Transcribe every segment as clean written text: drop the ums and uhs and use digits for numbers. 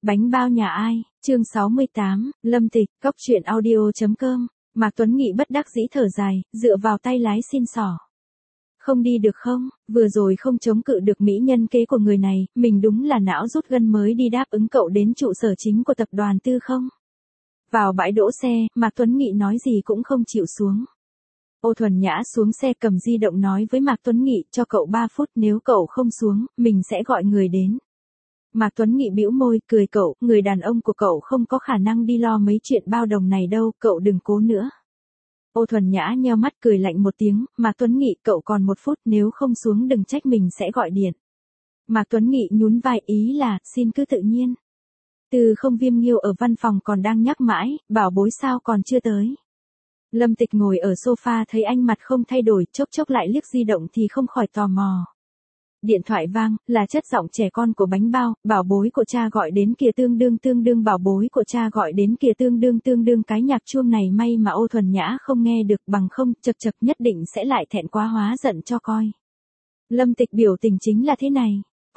Bánh bao nhà ai, chương 68, Lâm Tịch, Cóc truyện audio.com, Mạc Tuấn Nghị bất đắc dĩ thở dài, dựa vào tay lái xin xỏ. Không đi được không, vừa rồi không chống cự được mỹ nhân kế của người này, mình đúng là não rút gân mới đi đáp ứng cậu đến trụ sở chính của tập đoàn Tư không. Vào bãi đỗ xe, Mạc Tuấn Nghị nói gì cũng không chịu xuống. Ô Thuần Nhã xuống xe cầm di động nói với Mạc Tuấn Nghị cho cậu 3 phút, nếu cậu không xuống, mình sẽ gọi người đến. Mạc Tuấn Nghị bĩu môi, cười cậu, người đàn ông của cậu không có khả năng đi lo mấy chuyện bao đồng này đâu, cậu đừng cố nữa. Ô Thuần Nhã nheo mắt cười lạnh một tiếng, Mạc Tuấn Nghị cậu còn 1 phút, nếu không xuống đừng trách mình sẽ gọi điện. Mạc Tuấn Nghị nhún vai, ý là, xin cứ tự nhiên. Từ không Viêm Nghiêu ở văn phòng còn đang nhắc mãi, bảo bối sao còn chưa tới. Lâm Tịch ngồi ở sofa thấy anh mặt không thay đổi, chốc chốc lại liếc di động thì không khỏi tò mò. Điện thoại vang, là chất giọng trẻ con của Bánh Bao, bảo bối của cha gọi đến kìa, tương đương bảo bối của cha gọi đến kìa, tương đương cái nhạc chuông này may mà Ô Thuần Nhã không nghe được, bằng không, chật nhất định sẽ lại thẹn quá hóa giận cho coi. Lâm Tịch biểu tình chính là thế này,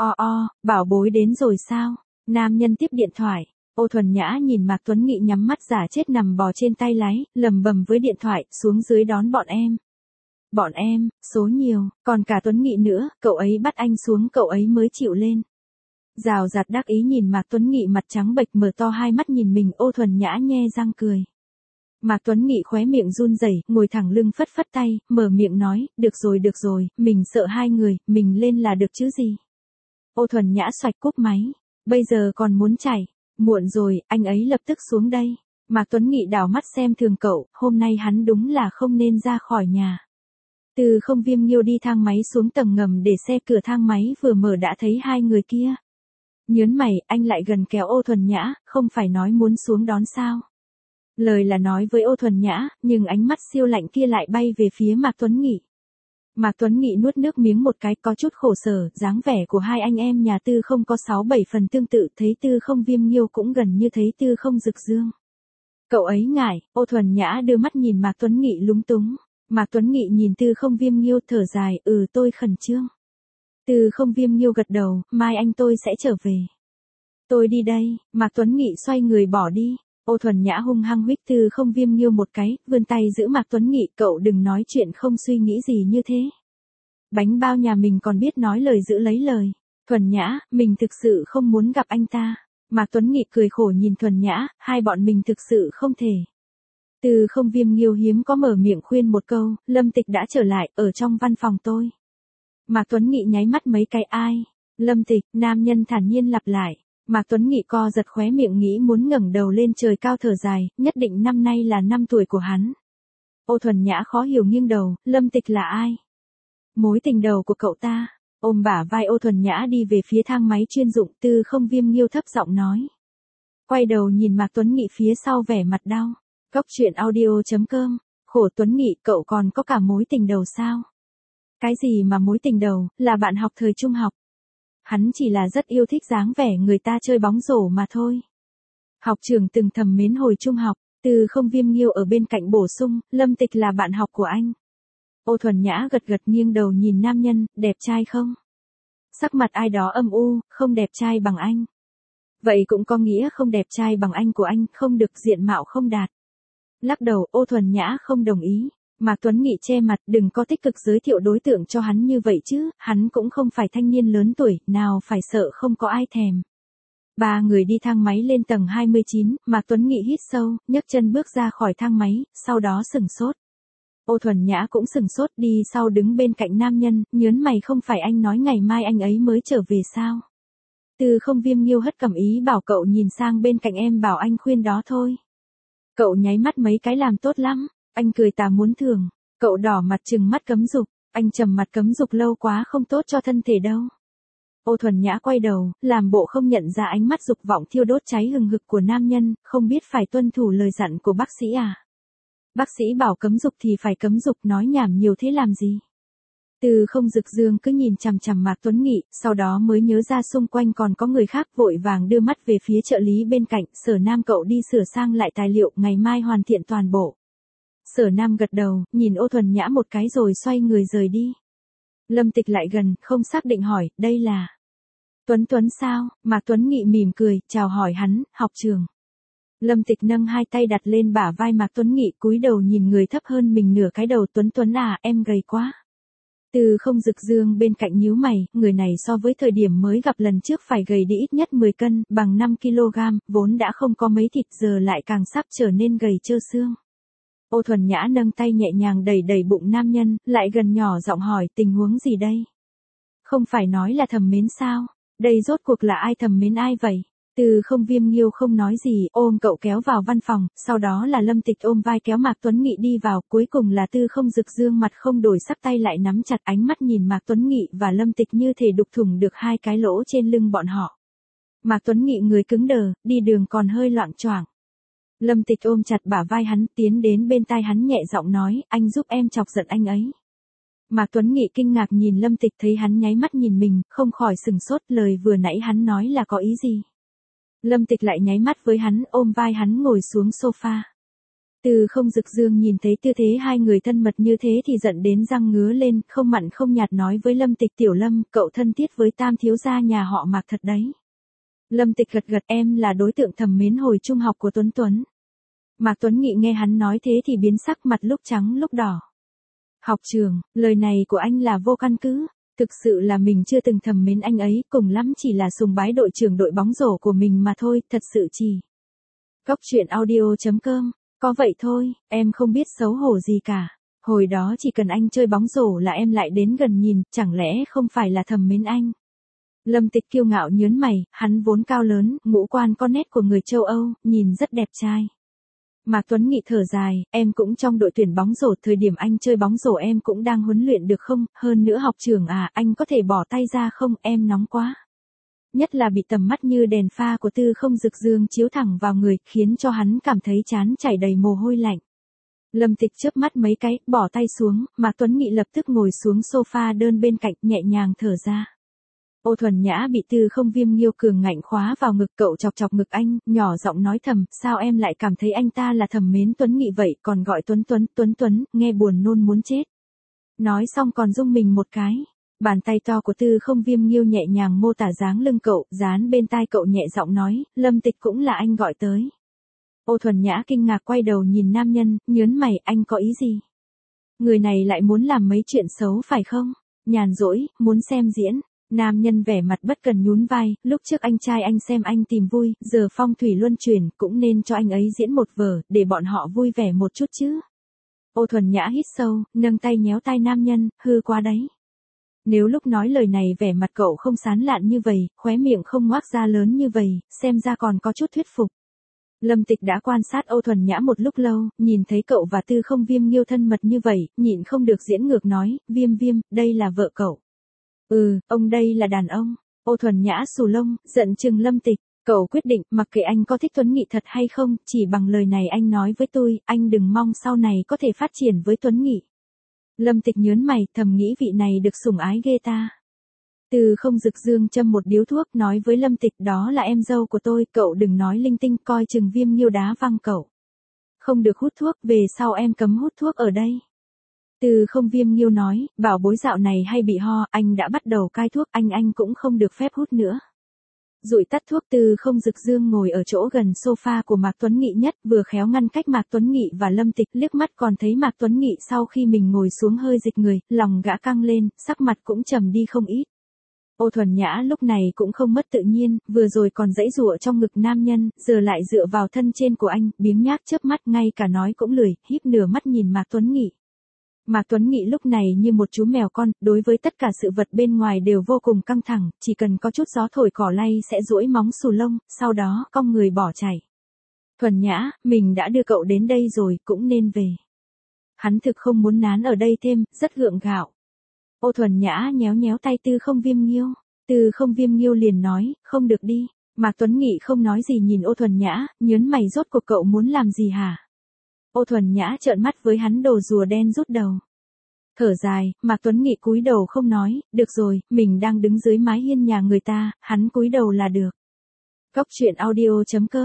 bảo bối đến rồi sao? Nam nhân tiếp điện thoại, Ô Thuần Nhã nhìn Mạc Tuấn Nghị nhắm mắt giả chết nằm bò trên tay lái, lầm bầm với điện thoại, xuống dưới đón bọn em. Bọn em, số nhiều, còn cả Tuấn Nghị nữa, cậu ấy bắt anh xuống cậu ấy mới chịu lên. Rào rạt đắc ý nhìn Mạc Tuấn Nghị mặt trắng bệch mở to hai mắt nhìn mình, Ô Thuần Nhã nhe răng cười. Mạc Tuấn Nghị khóe miệng run rẩy, ngồi thẳng lưng phất phất tay, mở miệng nói, được rồi, mình sợ hai người, mình lên là được chứ gì. Ô Thuần Nhã xoạch cúp máy, bây giờ còn muốn chạy, muộn rồi, anh ấy lập tức xuống đây. Mạc Tuấn Nghị đảo mắt xem thường cậu, hôm nay hắn đúng là không nên ra khỏi nhà. Từ không Viêm Nghiêu đi thang máy xuống tầng ngầm để xe, cửa thang máy vừa mở đã thấy hai người kia. Nhớn mày, anh lại gần kéo Ô Thuần Nhã, không phải nói muốn xuống đón sao. Lời là nói với Ô Thuần Nhã, nhưng ánh mắt siêu lạnh kia lại bay về phía Mạc Tuấn Nghị. Mạc Tuấn Nghị nuốt nước miếng một cái, có chút khổ sở, dáng vẻ của hai anh em nhà Tư không có 6-7 phần tương tự, thấy Tư không Viêm Nghiêu cũng gần như thấy Tư không Dực Dương. Cậu ấy ngại, Ô Thuần Nhã đưa mắt nhìn Mạc Tuấn Nghị lúng túng. Mạc Tuấn Nghị nhìn Tư không Viêm Nghiêu thở dài, tôi khẩn trương. Tư không Viêm Nghiêu gật đầu, mai anh tôi sẽ trở về. Tôi đi đây, Mạc Tuấn Nghị xoay người bỏ đi. Ô Thuần Nhã hung hăng huých Tư không Viêm Nghiêu một cái, vươn tay giữ Mạc Tuấn Nghị, cậu đừng nói chuyện không suy nghĩ gì như thế. Bánh Bao nhà mình còn biết nói lời giữ lấy lời. Thuần Nhã, mình thực sự không muốn gặp anh ta. Mạc Tuấn Nghị cười khổ nhìn Thuần Nhã, hai bọn mình thực sự không thể. Từ không Viêm Nghiêu hiếm có mở miệng khuyên một câu, Lâm Tịch đã trở lại, ở trong văn phòng tôi. Mạc Tuấn Nghị nháy mắt mấy cái, ai? Lâm Tịch, nam nhân thản nhiên lặp lại. Mạc Tuấn Nghị co giật khóe miệng nghĩ muốn ngẩng đầu lên trời cao thở dài, nhất định năm nay là năm tuổi của hắn. Ô Thuần Nhã khó hiểu nghiêng đầu, Lâm Tịch là ai? Mối tình đầu của cậu ta. Ôm bả vai Ô Thuần Nhã đi về phía thang máy chuyên dụng, Từ không Viêm Nghiêu thấp giọng nói. Quay đầu nhìn Mạc Tuấn Nghị phía sau vẻ mặt đau. Cóc truyện audio.com, khổ Tuấn Nghị cậu còn có cả mối tình đầu sao? Cái gì mà mối tình đầu, là bạn học thời trung học. Hắn chỉ là rất yêu thích dáng vẻ người ta chơi bóng rổ mà thôi. Học trưởng từng thầm mến hồi trung học, Từ không Viêm Nghiêu ở bên cạnh bổ sung, Lâm Tịch là bạn học của anh. Ô Thuần Nhã gật nghiêng đầu nhìn nam nhân, đẹp trai không? Sắc mặt ai đó âm u, không đẹp trai bằng anh. Vậy cũng có nghĩa không đẹp trai bằng anh của anh, không được, diện mạo không đạt. Lắc đầu, Ô Thuần Nhã không đồng ý. Mạc Tuấn Nghị che mặt, đừng có tích cực giới thiệu đối tượng cho hắn như vậy chứ, hắn cũng không phải thanh niên lớn tuổi, nào phải sợ không có ai thèm. Ba người đi thang máy lên tầng 29, Mạc Tuấn Nghị hít sâu, nhấc chân bước ra khỏi thang máy, sau đó sừng sốt. Ô Thuần Nhã cũng sừng sốt, đi sau đứng bên cạnh nam nhân, nhớn mày, không phải anh nói ngày mai anh ấy mới trở về sao? Từ không Viêm Nghiêu hất cằm ý bảo cậu nhìn sang bên cạnh, em bảo anh khuyên đó thôi. Cậu nháy mắt mấy cái, làm tốt lắm. Anh cười tà muốn thưởng. Cậu đỏ mặt trừng mắt cấm dục. Anh trầm mặt cấm dục lâu quá không tốt cho thân thể đâu. Ô Thuần Nhã quay đầu, làm bộ không nhận ra ánh mắt dục vọng thiêu đốt cháy hừng hực của nam nhân, không biết phải tuân thủ lời dặn của bác sĩ à? Bác sĩ bảo cấm dục thì phải cấm dục, nói nhảm nhiều thế làm gì? Từ không Dực Dương cứ nhìn chằm chằm Mạc Tuấn Nghị, sau đó mới nhớ ra xung quanh còn có người khác, vội vàng đưa mắt về phía trợ lý bên cạnh, Sở Nam cậu đi sửa sang lại tài liệu, ngày mai hoàn thiện toàn bộ. Sở Nam gật đầu, nhìn Ô Thuần Nhã một cái rồi xoay người rời đi. Lâm Tịch lại gần, không xác định hỏi, đây là... Tuấn Tuấn sao? Mạc Tuấn Nghị mỉm cười, chào hỏi hắn, học trường. Lâm Tịch nâng hai tay đặt lên bả vai Mạc Tuấn Nghị, cúi đầu nhìn người thấp hơn mình nửa cái đầu. Tuấn Tuấn à, em gầy quá. Từ Không Dực Dương bên cạnh nhíu mày, người này so với thời điểm mới gặp lần trước phải gầy đi ít nhất 10 cân, bằng 5 kg, vốn đã không có mấy thịt giờ lại càng sắp trở nên gầy trơ xương. Ô Thuần Nhã nâng tay nhẹ nhàng đẩy đẩy bụng nam nhân, lại gần nhỏ giọng hỏi tình huống gì đây? Không phải nói là thầm mến sao? Đây rốt cuộc là ai thầm mến ai vậy? Từ Không Viêm Nghiêu không nói gì, ôm cậu kéo vào văn phòng, sau đó là Lâm Tịch ôm vai kéo Mạc Tuấn Nghị đi vào, cuối cùng là Tư Không Dực Dương mặt không đổi sắc tay lại nắm chặt, ánh mắt nhìn Mạc Tuấn Nghị và Lâm Tịch như thể đục thủng được hai cái lỗ trên lưng bọn họ. Mạc Tuấn Nghị người cứng đờ, đi đường còn hơi loạng choạng. Lâm Tịch ôm chặt bả vai hắn, tiến đến bên tai hắn nhẹ giọng nói, anh giúp em chọc giận anh ấy. Mạc Tuấn Nghị kinh ngạc nhìn Lâm Tịch, thấy hắn nháy mắt nhìn mình, không khỏi sừng sốt, lời vừa nãy hắn nói là có ý gì. Lâm Tịch lại nháy mắt với hắn, ôm vai hắn ngồi xuống sofa. Từ Không Dực Dương nhìn thấy tư thế hai người thân mật như thế thì giận đến răng ngứa lên, không mặn không nhạt nói với Lâm Tịch, Tiểu Lâm, cậu thân thiết với Tam thiếu gia nhà họ Mạc thật đấy. Lâm Tịch gật gật, em là đối tượng thầm mến hồi trung học của Tuấn Tuấn. Mạc Tuấn Nghị nghe hắn nói thế thì biến sắc, mặt lúc trắng lúc đỏ. Học trường, lời này của anh là vô căn cứ. Thực sự là mình chưa từng thầm mến anh ấy, cùng lắm chỉ là sùng bái đội trưởng đội bóng rổ của mình mà thôi, thật sự chỉ. Góc truyện audio.com, có vậy thôi, em không biết xấu hổ gì cả. Hồi đó chỉ cần anh chơi bóng rổ là em lại đến gần nhìn, chẳng lẽ không phải là thầm mến anh. Lâm Tịch kiêu ngạo nhớn mày, hắn vốn cao lớn, ngũ quan có nét của người châu Âu, nhìn rất đẹp trai. Mạc Tuấn Nghị thở dài, em cũng trong đội tuyển bóng rổ, thời điểm anh chơi bóng rổ em cũng đang huấn luyện được không, hơn nữa học trưởng à, anh có thể bỏ tay ra không, em nóng quá. Nhất là bị tầm mắt như đèn pha của Tư Không Dực Dương chiếu thẳng vào người, khiến cho hắn cảm thấy trán chảy đầy mồ hôi lạnh. Lâm Tịch chớp mắt mấy cái, bỏ tay xuống, Mạc Tuấn Nghị lập tức ngồi xuống sofa đơn bên cạnh, nhẹ nhàng thở ra. Ô Thuần Nhã bị Tư Không Viêm Nghiêu cường ngạnh khóa vào ngực, cậu chọc chọc ngực anh, nhỏ giọng nói thầm, sao em lại cảm thấy anh ta là thầm mến Tuấn Nghị vậy, còn gọi Tuấn Tuấn, nghe buồn nôn muốn chết. Nói xong còn rung mình một cái. Bàn tay to của Tư Không Viêm Nghiêu nhẹ nhàng mô tả dáng lưng cậu, dán bên tai cậu nhẹ giọng nói, Lâm Tịch cũng là anh gọi tới. Ô Thuần Nhã kinh ngạc quay đầu nhìn nam nhân, nhớn mày, anh có ý gì? Người này lại muốn làm mấy chuyện xấu phải không? Nhàn rỗi, muốn xem diễn. Nam nhân vẻ mặt bất cần nhún vai, lúc trước anh trai anh xem anh tìm vui, giờ phong thủy luân chuyển, cũng nên cho anh ấy diễn một vở, để bọn họ vui vẻ một chút chứ. Ô Thuần Nhã hít sâu, nâng tay nhéo tai nam nhân, hư quá đấy. Nếu lúc nói lời này vẻ mặt cậu không sán lạn như vậy, khóe miệng không ngoác ra lớn như vậy, xem ra còn có chút thuyết phục. Lâm Tịch đã quan sát Ô Thuần Nhã một lúc lâu, nhìn thấy cậu và Tư Không Viêm Nghiêu thân mật như vậy, nhịn không được diễn ngược nói, Viêm Viêm, đây là vợ cậu. Ông đây là đàn ông. Ô Thuần Nhã xù lông, giận chừng Lâm Tịch, cậu quyết định, mặc kệ anh có thích Tuấn Nghị thật hay không, chỉ bằng lời này anh nói với tôi, anh đừng mong sau này có thể phát triển với Tuấn Nghị. Lâm Tịch nhớn mày, thầm nghĩ vị này được sủng ái ghê ta. Từ Không Dực Dương châm một điếu thuốc, nói với Lâm Tịch, đó là em dâu của tôi, cậu đừng nói linh tinh, coi chừng Viêm Nghiêu đá văng cậu. Không được hút thuốc, về sau em cấm hút thuốc ở đây. Từ Không Viêm Nghiêu nói, bảo bối dạo này hay bị ho, anh đã bắt đầu cai thuốc, anh cũng không được phép hút nữa. Dụi tắt thuốc, Từ Không Dực Dương ngồi ở chỗ gần sofa của Mạc Tuấn Nghị nhất, vừa khéo ngăn cách Mạc Tuấn Nghị và Lâm Tịch, liếc mắt còn thấy Mạc Tuấn Nghị sau khi mình ngồi xuống hơi dịch người, lòng gã căng lên, sắc mặt cũng trầm đi không ít. Ô Thuần Nhã lúc này cũng không mất tự nhiên, vừa rồi còn giãy giụa trong ngực nam nhân, giờ lại dựa vào thân trên của anh, biếng nhác chớp mắt, ngay cả nói cũng lười, híp nửa mắt nhìn Mạc Tuấn Nghị. Mạc Tuấn Nghị lúc này như một chú mèo con, đối với tất cả sự vật bên ngoài đều vô cùng căng thẳng, chỉ cần có chút gió thổi cỏ lay sẽ duỗi móng xù lông, sau đó cong người bỏ chạy. Thuần Nhã, mình đã đưa cậu đến đây rồi, cũng nên về. Hắn thực không muốn nán ở đây thêm, rất gượng gạo. Ô Thuần Nhã nhéo nhéo tay Tư Không Viêm Nghiêu. Tư Không Viêm Nghiêu liền nói, không được đi. Mạc Tuấn Nghị không nói gì nhìn Ô Thuần Nhã, nhớn mày, rốt cuộc cậu muốn làm gì hả? Ô Thuần Nhã trợn mắt với hắn, đồ rùa đen rút đầu. Thở dài, Mạc Tuấn Nghị cúi đầu không nói, được rồi, mình đang đứng dưới mái hiên nhà người ta, hắn cúi đầu là được. Góc truyện audio.com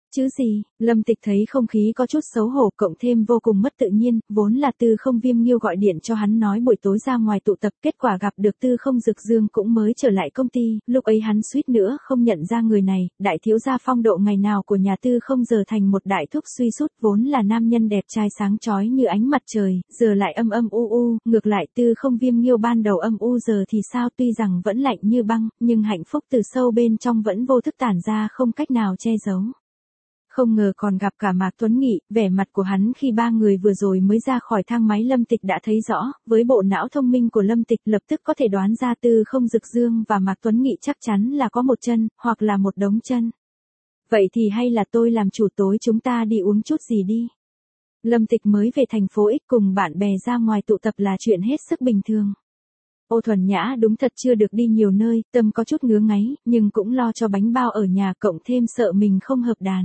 Chứ gì, Lâm Tịch thấy không khí có chút xấu hổ cộng thêm vô cùng mất tự nhiên, vốn là Tư Không Viêm Nghiêu gọi điện cho hắn nói buổi tối ra ngoài tụ tập, kết quả gặp được Tư Không Dực Dương cũng mới trở lại công ty, lúc ấy hắn suýt nữa không nhận ra người này, đại thiếu gia phong độ ngày nào của nhà Tư Không giờ thành một đại thúc suy sút, vốn là nam nhân đẹp trai sáng chói như ánh mặt trời, giờ lại âm âm u u, ngược lại Tư Không Viêm Nghiêu ban đầu âm u giờ thì sao, tuy rằng vẫn lạnh như băng, nhưng hạnh phúc từ sâu bên trong vẫn vô thức tản ra không cách nào che giấu. Không ngờ còn gặp cả Mạc Tuấn Nghị, vẻ mặt của hắn khi ba người vừa rồi mới ra khỏi thang máy Lâm Tịch đã thấy rõ, với bộ não thông minh của Lâm Tịch lập tức có thể đoán ra Tư Không Dực Dương và Mạc Tuấn Nghị chắc chắn là có một chân, hoặc là một đống chân. Vậy thì hay là tôi làm chủ, tối chúng ta đi uống chút gì đi. Lâm Tịch mới về thành phố X cùng bạn bè ra ngoài tụ tập là chuyện hết sức bình thường. Ô Thuần Nhã đúng thật chưa được đi nhiều nơi, tâm có chút ngứa ngáy, nhưng cũng lo cho bánh bao ở nhà cộng thêm sợ mình không hợp đàn.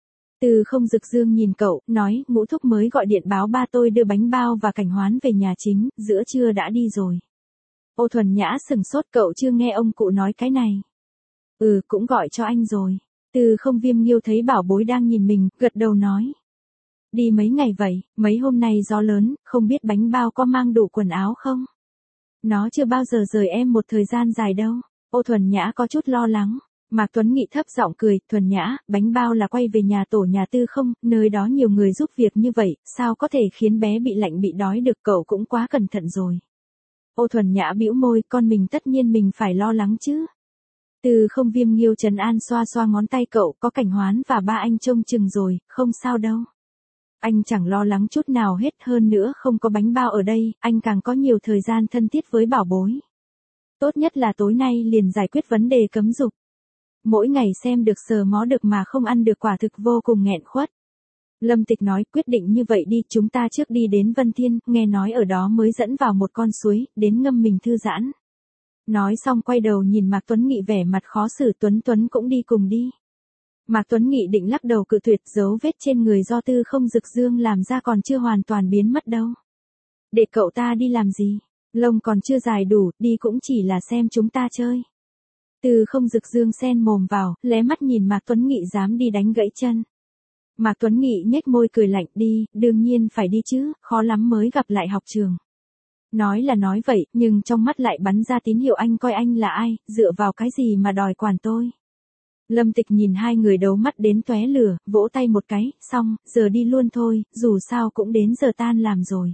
Tư Không Dực Dương nhìn cậu, nói, Ngũ thúc mới gọi điện báo ba tôi đưa bánh bao và Cảnh Hoán về nhà chính, giữa trưa đã đi rồi. Ô Thuần Nhã sừng sốt, cậu chưa nghe ông cụ nói cái này. Ừ, cũng gọi cho anh rồi. Tư Không Viêm Nghiêu thấy bảo bối đang nhìn mình, gật đầu nói. Đi mấy ngày vậy, mấy hôm nay gió lớn, không biết bánh bao có mang đủ quần áo không? Nó chưa bao giờ rời em một thời gian dài đâu. Ô Thuần Nhã có chút lo lắng. Mạc Tuấn Nghị thấp giọng cười, Thuần Nhã, bánh bao là quay về nhà tổ nhà Tư không, nơi đó nhiều người giúp việc như vậy, sao có thể khiến bé bị lạnh bị đói được, cậu cũng quá cẩn thận rồi. Ô Thuần Nhã bĩu môi, con mình tất nhiên mình phải lo lắng chứ. Tư Không Viêm Nghiêu trấn an xoa xoa ngón tay cậu, có Cảnh Hoán và ba anh trông chừng rồi, không sao đâu. Anh chẳng lo lắng chút nào hết, hơn nữa không có bánh bao ở đây, anh càng có nhiều thời gian thân thiết với bảo bối. Tốt nhất là tối nay liền giải quyết vấn đề cấm dục. Mỗi ngày xem được sờ mó được mà không ăn được quả thực vô cùng nghẹn khuất. Lâm Tịch nói, quyết định như vậy đi, chúng ta trước đi đến Vân Thiên, nghe nói ở đó mới dẫn vào một con suối, đến ngâm mình thư giãn. Nói xong quay đầu nhìn Mạc Tuấn Nghị vẻ mặt khó xử, Tuấn cũng đi cùng đi. Mạc Tuấn Nghị định lắc đầu cự tuyệt, dấu vết trên người do Tư Không Dực Dương làm ra còn chưa hoàn toàn biến mất đâu. Để cậu ta đi làm gì? Lông còn chưa dài đủ, đi cũng chỉ là xem chúng ta chơi. Tư Không Dực Dương xen mồm vào, lé mắt nhìn Mạc Tuấn Nghị dám đi đánh gãy chân. Mạc Tuấn Nghị nhếch môi cười lạnh, đi, đương nhiên phải đi chứ, khó lắm mới gặp lại học trường. Nói là nói vậy, nhưng trong mắt lại bắn ra tín hiệu anh coi anh là ai, dựa vào cái gì mà đòi quản tôi. Lâm Tịch nhìn hai người đấu mắt đến tóe lửa, vỗ tay một cái, xong, giờ đi luôn thôi, dù sao cũng đến giờ tan làm rồi.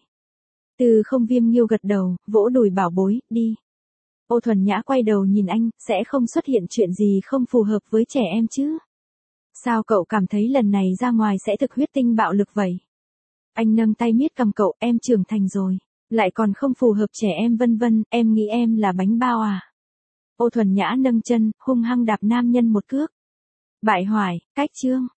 Tư Không Viêm Nghiêu gật đầu, vỗ đùi bảo bối, đi. Ô Thuần Nhã quay đầu nhìn anh, sẽ không xuất hiện chuyện gì không phù hợp với trẻ em chứ? Sao cậu cảm thấy lần này ra ngoài sẽ thực huyết tinh bạo lực vậy? Anh nâng tay miết cầm cậu, em trưởng thành rồi, lại còn không phù hợp trẻ em vân vân, em nghĩ em là bánh bao à? Ô Thuần Nhã nâng chân, hung hăng đạp nam nhân một cước. Bại hoại, cách chương.